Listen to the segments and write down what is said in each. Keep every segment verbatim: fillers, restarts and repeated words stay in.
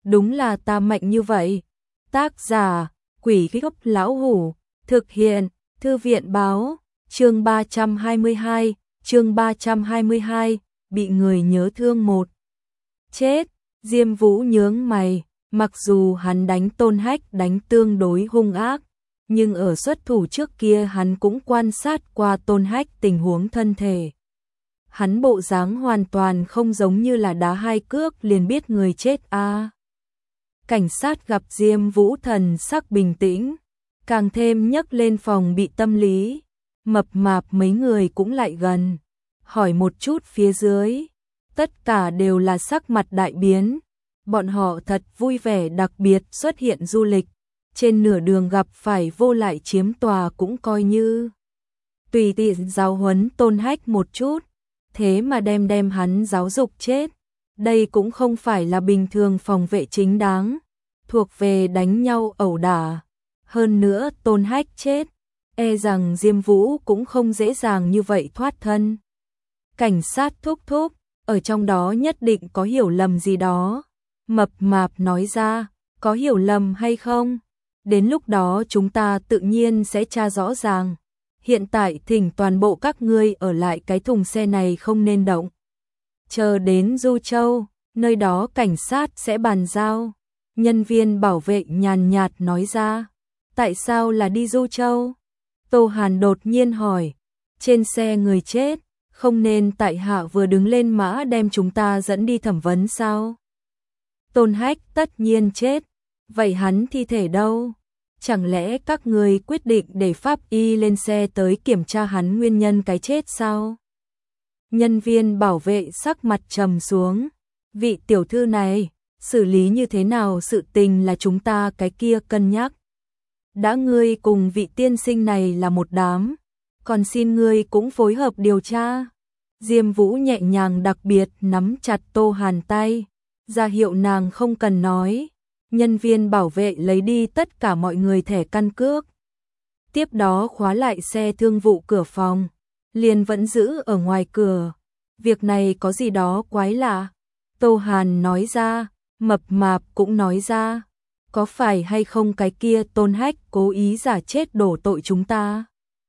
đúng là ta mạnh như vậy. Tác giả, Quỷ Gốc Lão Hủ, thực hiện, Thư viện Báo, chương ba trăm hai mươi hai, chương ba trăm hai mươi hai, bị người nhớ thương một. Chết, Diêm Vũ nhướng mày, mặc dù hắn đánh Tôn Hách đánh tương đối hung ác, nhưng ở xuất thủ trước kia hắn cũng quan sát qua Tôn Hách tình huống thân thể. Hắn bộ dáng hoàn toàn không giống như là đá hai cước liền biết người chết a. À. Cảnh sát gặp Diêm Vũ thần sắc bình tĩnh, càng thêm nhấc lên phòng bị tâm lý. Mập mạp mấy người cũng lại gần, hỏi một chút phía dưới, tất cả đều là sắc mặt đại biến. Bọn họ thật vui vẻ, đặc biệt xuất hiện du lịch, trên nửa đường gặp phải vô lại chiếm tòa cũng coi như tùy tiện giáo huấn Tôn Hách một chút, thế mà đem đem hắn giáo dục chết. Đây cũng không phải là bình thường phòng vệ chính đáng, thuộc về đánh nhau ẩu đả. Hơn nữa Tôn Hách chết, e rằng Diêm Vũ cũng không dễ dàng như vậy thoát thân. Cảnh sát thúc thúc, ở trong đó nhất định có hiểu lầm gì đó. Mập mạp nói ra, có hiểu lầm hay không? Đến lúc đó chúng ta tự nhiên sẽ tra rõ ràng. Hiện tại thỉnh toàn bộ các ngươi ở lại cái thùng xe này không nên động. Chờ đến Du Châu, nơi đó cảnh sát sẽ bàn giao. Nhân viên bảo vệ nhàn nhạt nói ra. Tại sao là đi Du Châu? Tô Hàn đột nhiên hỏi. Trên xe người chết, không nên tại hạ vừa đứng lên mã đem chúng ta dẫn đi thẩm vấn sao? Tôn Hách tất nhiên chết, vậy hắn thi thể đâu? Chẳng lẽ các người quyết định để pháp y lên xe tới kiểm tra hắn nguyên nhân cái chết sao? Nhân viên bảo vệ sắc mặt trầm xuống. Vị tiểu thư này, xử lý như thế nào sự tình là chúng ta cái kia cân nhắc. Đã ngươi cùng vị tiên sinh này là một đám, còn xin ngươi cũng phối hợp điều tra. Diêm Vũ nhẹ nhàng đặc biệt nắm chặt Tô Hàn tay, ra hiệu nàng không cần nói. Nhân viên bảo vệ lấy đi tất cả mọi người thẻ căn cước. Tiếp đó khóa lại xe thương vụ cửa phòng, liền vẫn giữ ở ngoài cửa. Việc này có gì đó quái lạ. Tô Hàn nói ra, mập mạp cũng nói ra. Có phải hay không cái kia Tôn Hách cố ý giả chết đổ tội chúng ta?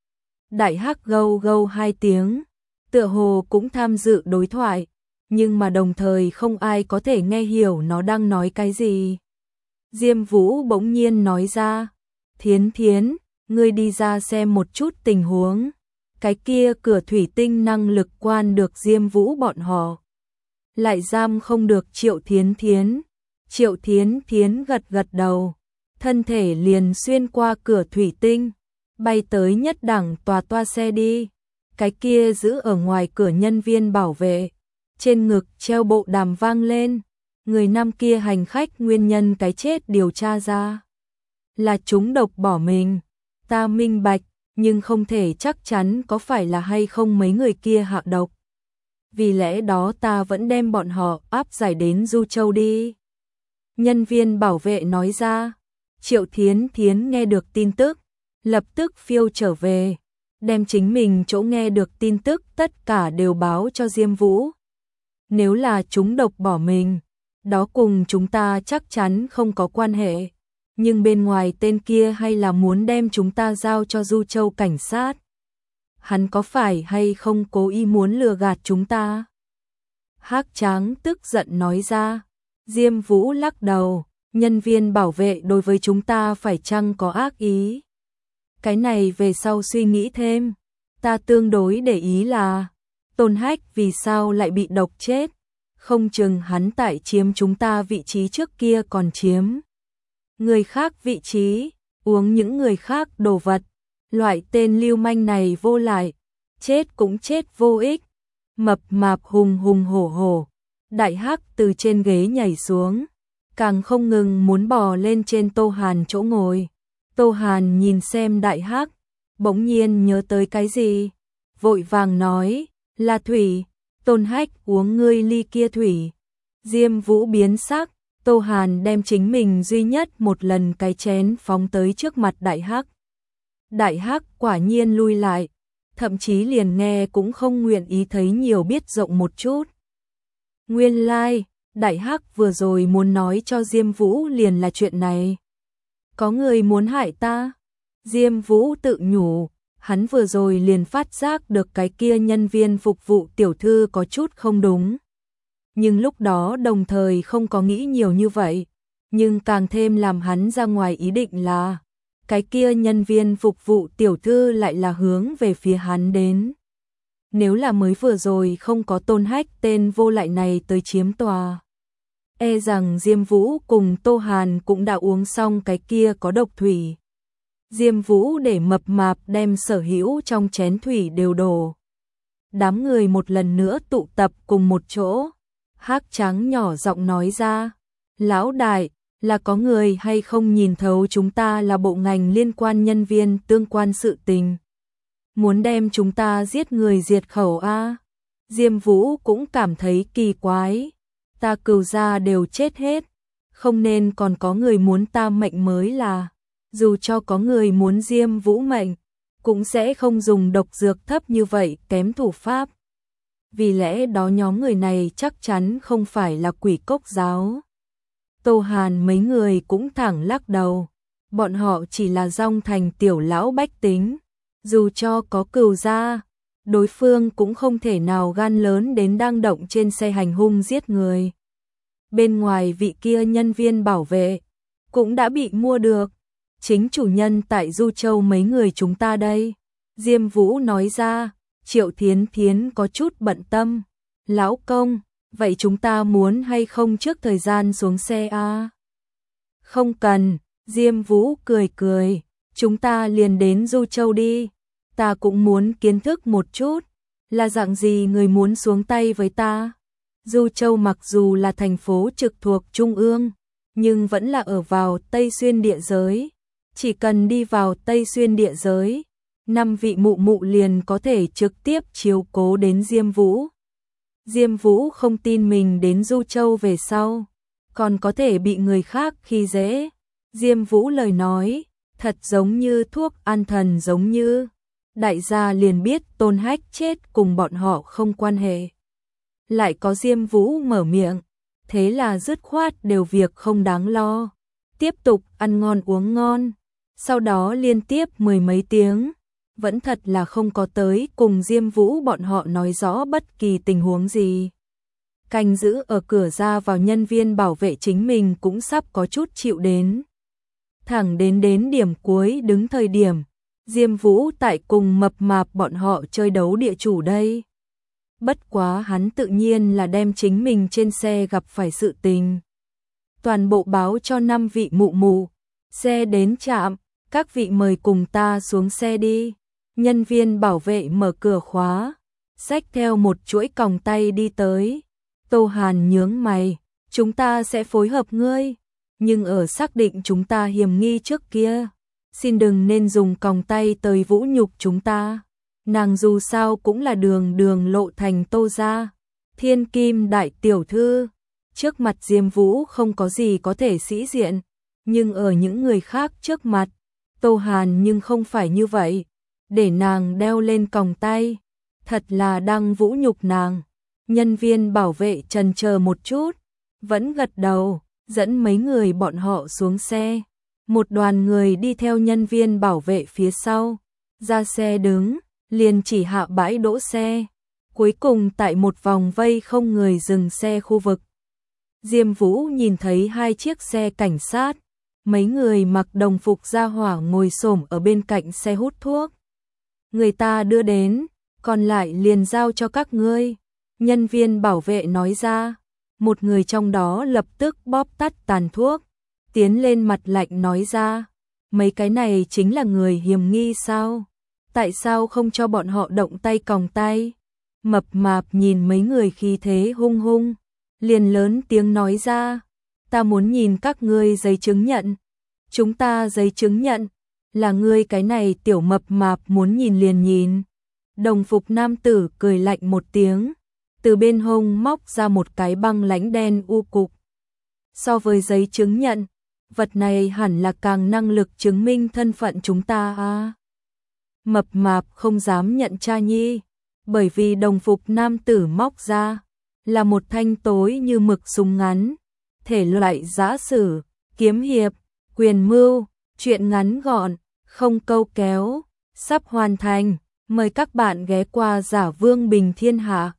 Đại Hắc gâu gâu hai tiếng, tựa hồ cũng tham dự đối thoại, nhưng mà đồng thời không ai có thể nghe hiểu nó đang nói cái gì. Diêm Vũ bỗng nhiên nói ra, Thiến Thiến, ngươi đi ra xem một chút tình huống. Cái kia cửa thủy tinh năng lực quan được Diêm Vũ bọn họ, lại giam không được Triệu Thiến Thiến. Triệu Thiến Thiến gật gật đầu, thân thể liền xuyên qua cửa thủy tinh, bay tới nhất đẳng tòa toa xe đi. Cái kia giữ ở ngoài cửa nhân viên bảo vệ, trên ngực treo bộ đàm vang lên. Người nam kia hành khách nguyên nhân cái chết điều tra ra là trúng độc bỏ mình. Ta minh bạch, nhưng không thể chắc chắn có phải là hay không mấy người kia hạ độc. Vì lẽ đó ta vẫn đem bọn họ áp giải đến Du Châu đi. Nhân viên bảo vệ nói ra. Triệu Thiến Thiến nghe được tin tức, lập tức phiêu trở về, đem chính mình chỗ nghe được tin tức tất cả đều báo cho Diêm Vũ. Nếu là trúng độc bỏ mình, đó cùng chúng ta chắc chắn không có quan hệ, nhưng bên ngoài tên kia hay là muốn đem chúng ta giao cho Du Châu cảnh sát. Hắn có phải hay không cố ý muốn lừa gạt chúng ta? Hắc Tráng tức giận nói ra. Diêm Vũ lắc đầu, nhân viên bảo vệ đối với chúng ta phải chăng có ác ý? Cái này về sau suy nghĩ thêm. Ta tương đối để ý là Tôn Hách vì sao lại bị độc chết? Không chừng hắn tại chiếm chúng ta vị trí trước kia còn chiếm người khác vị trí, uống những người khác đồ vật. Loại tên lưu manh này vô lại, chết cũng chết vô ích. Mập mạp hùng hùng hổ hổ. Đại Hắc từ trên ghế nhảy xuống, càng không ngừng muốn bò lên trên Tô Hàn chỗ ngồi. Tô Hàn nhìn xem Đại Hắc, bỗng nhiên nhớ tới cái gì, vội vàng nói, là thủy. Tôn Hách uống ngươi ly kia thủy. Diêm Vũ biến sắc, Tô Hàn đem chính mình duy nhất một lần cái chén phóng tới trước mặt Đại Hắc. Đại Hắc quả nhiên lui lại, thậm chí liền nghe cũng không nguyện ý thấy nhiều biết rộng một chút. Nguyên lai, like, Đại Hắc vừa rồi muốn nói cho Diêm Vũ liền là chuyện này. Có người muốn hại ta. Diêm Vũ tự nhủ, hắn vừa rồi liền phát giác được cái kia nhân viên phục vụ tiểu thư có chút không đúng. Nhưng lúc đó đồng thời không có nghĩ nhiều như vậy, nhưng càng thêm làm hắn ra ngoài ý định là cái kia nhân viên phục vụ tiểu thư lại là hướng về phía hắn đến. Nếu là mới vừa rồi không có Tôn Hách tên vô lại này tới chiếm tòa, e rằng Diêm Vũ cùng Tô Hàn cũng đã uống xong cái kia có độc thủy. Diêm Vũ để mập mạp đem sở hữu trong chén thủy đều đổ. Đám người một lần nữa tụ tập cùng một chỗ. Hắc Trắng nhỏ giọng nói ra, lão đại, là có người hay không nhìn thấu chúng ta là bộ ngành liên quan nhân viên tương quan sự tình. Muốn đem chúng ta giết người diệt khẩu a? Diêm Vũ cũng cảm thấy kỳ quái. Ta Cừu gia đều chết hết, không nên còn có người muốn ta mệnh mới là. Dù cho có người muốn Diêm Vũ mệnh, cũng sẽ không dùng độc dược thấp như vậy kém thủ pháp. Vì lẽ đó nhóm người này chắc chắn không phải là Quỷ Cốc giáo. Tô Hàn mấy người cũng thẳng lắc đầu. Bọn họ chỉ là dòng thành tiểu lão bách tính. Dù cho có Cừu gia, đối phương cũng không thể nào gan lớn đến đang động trên xe hành hung giết người. Bên ngoài vị kia nhân viên bảo vệ cũng đã bị mua được. Chính chủ nhân tại Du Châu mấy người chúng ta đây. Diêm Vũ nói ra. Triệu Thiến Thiến có chút bận tâm. Lão công, vậy chúng ta muốn hay không trước thời gian xuống xe a? À? Không cần, Diêm Vũ cười cười. Chúng ta liền đến Du Châu đi. Ta cũng muốn kiến thức một chút. Là dạng gì người muốn xuống tay với ta? Du Châu mặc dù là thành phố trực thuộc Trung ương, nhưng vẫn là ở vào Tây Xuyên địa giới. Chỉ cần đi vào Tây Xuyên địa giới, năm vị mụ mụ liền có thể trực tiếp chiếu cố đến Diêm Vũ. Diêm Vũ không tin mình đến Du Châu về sau, còn có thể bị người khác khi dễ. Diêm Vũ lời nói, thật giống như thuốc an thần giống như. Đại gia liền biết Tôn Hách chết cùng bọn họ không quan hệ. Lại có Diêm Vũ mở miệng, thế là dứt khoát đều việc không đáng lo. Tiếp tục ăn ngon uống ngon, sau đó liên tiếp mười mấy tiếng, vẫn thật là không có tới cùng Diêm Vũ bọn họ nói rõ bất kỳ tình huống gì. Canh giữ ở cửa ra vào nhân viên bảo vệ chính mình cũng sắp có chút chịu đến. Thẳng đến đến điểm cuối đứng thời điểm, Diêm Vũ tại cùng mập mạp bọn họ chơi đấu địa chủ đây. Bất quá hắn tự nhiên là đem chính mình trên xe gặp phải sự tình. Toàn bộ báo cho năm vị mụ mụ. Xe đến trạm, các vị mời cùng ta xuống xe đi. Nhân viên bảo vệ mở cửa khóa, xách theo một chuỗi còng tay đi tới. Tô Hàn nhướng mày, chúng ta sẽ phối hợp ngươi, nhưng ở xác định chúng ta hiểm nghi trước kia, xin đừng nên dùng còng tay tới vũ nhục chúng ta. Nàng dù sao cũng là đường đường lộ thành Tô gia, thiên kim đại tiểu thư, trước mặt Diêm Vũ không có gì có thể sĩ diện, nhưng ở những người khác trước mặt, Tô Hàn nhưng không phải như vậy, để nàng đeo lên còng tay, thật là đang vũ nhục nàng. Nhân viên bảo vệ chần chờ một chút, vẫn gật đầu, dẫn mấy người bọn họ xuống xe. Một đoàn người đi theo nhân viên bảo vệ phía sau, ra xe đứng, liền chỉ hạ bãi đỗ xe. Cuối cùng tại một vòng vây không người dừng xe khu vực, Diêm Vũ nhìn thấy hai chiếc xe cảnh sát, mấy người mặc đồng phục gia hỏa ngồi xổm ở bên cạnh xe hút thuốc. Người ta đưa đến, còn lại liền giao cho các ngươi. Nhân viên bảo vệ nói ra, một người trong đó lập tức bóp tắt tàn thuốc, tiến lên mặt lạnh nói ra, mấy cái này chính là người hiểm nghi sao? Tại sao không cho bọn họ động tay còng tay? Mập mạp nhìn mấy người khí thế hung hung, liền lớn tiếng nói ra, ta muốn nhìn các ngươi giấy chứng nhận. Chúng ta giấy chứng nhận, là ngươi cái này tiểu mập mạp muốn nhìn liền nhìn. Đồng phục nam tử cười lạnh một tiếng, từ bên hông móc ra một cái băng lãnh đen u cục. So với giấy chứng nhận, vật này hẳn là càng năng lực chứng minh thân phận chúng ta à. Mập mạp không dám nhận cha nhi, bởi vì đồng phục nam tử móc ra là một thanh tối như mực súng ngắn, thể loại giã sử, kiếm hiệp, quyền mưu, truyện ngắn gọn, không câu kéo, sắp hoàn thành, mời các bạn ghé qua Giả Vương Bình Thiên Hạ.